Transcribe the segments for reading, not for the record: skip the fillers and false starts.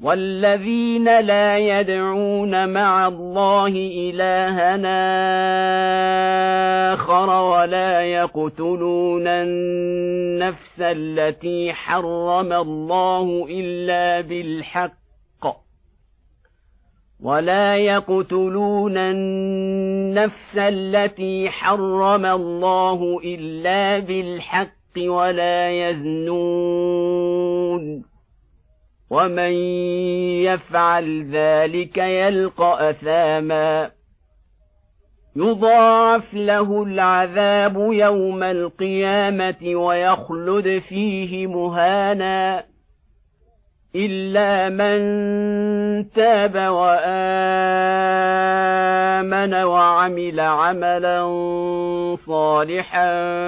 والذين لا يدعون مع الله إلهًا آخر ولا يقتلون النفس التي حرم الله إلا بالحق ولا يزنون ومن يفعل ذلك يلقى أثاما يضاعف له العذاب يوم القيامة ويخلد فيه مهانا إلا من تاب وآمن وعمل عملا صالحا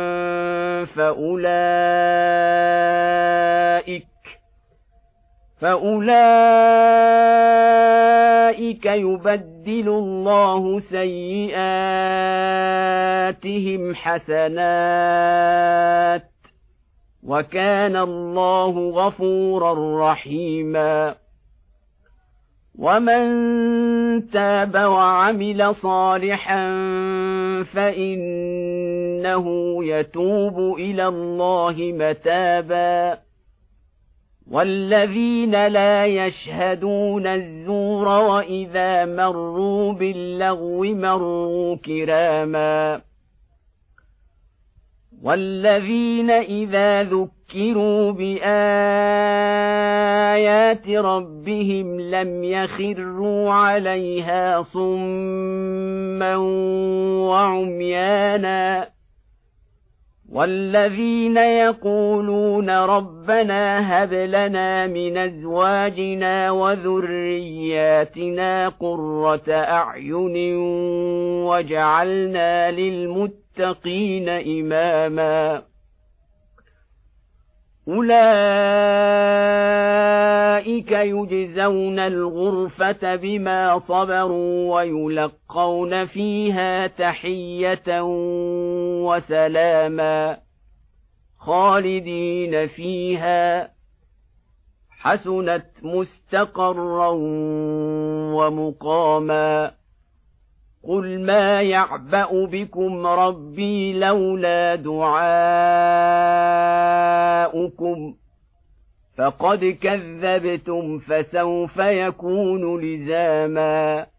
فأولئك يبدل الله سيئاتهم حسنات وكان الله غفورا رحيما ومن تاب وعمل صالحا فإنه يتوب إلى الله متابا والذين لا يشهدون الزور وإذا مروا باللغو مروا كراما والذين إذا ذكروا بآيات ربهم لم يخروا عليها صما وعميانا والذين يقولون ربنا هب لنا من أزواجنا وذرياتنا قرة أعين واجعلنا للمتقين إماما أولئك يجزون الغرفة بما صبروا ويلقون فيها تحية وسلاما خالدين فيها حسنت مستقرا ومقاما قل ما يعبأ بكم ربي لولا دعاؤكم فقد كذبتم فسوف يكون لزاما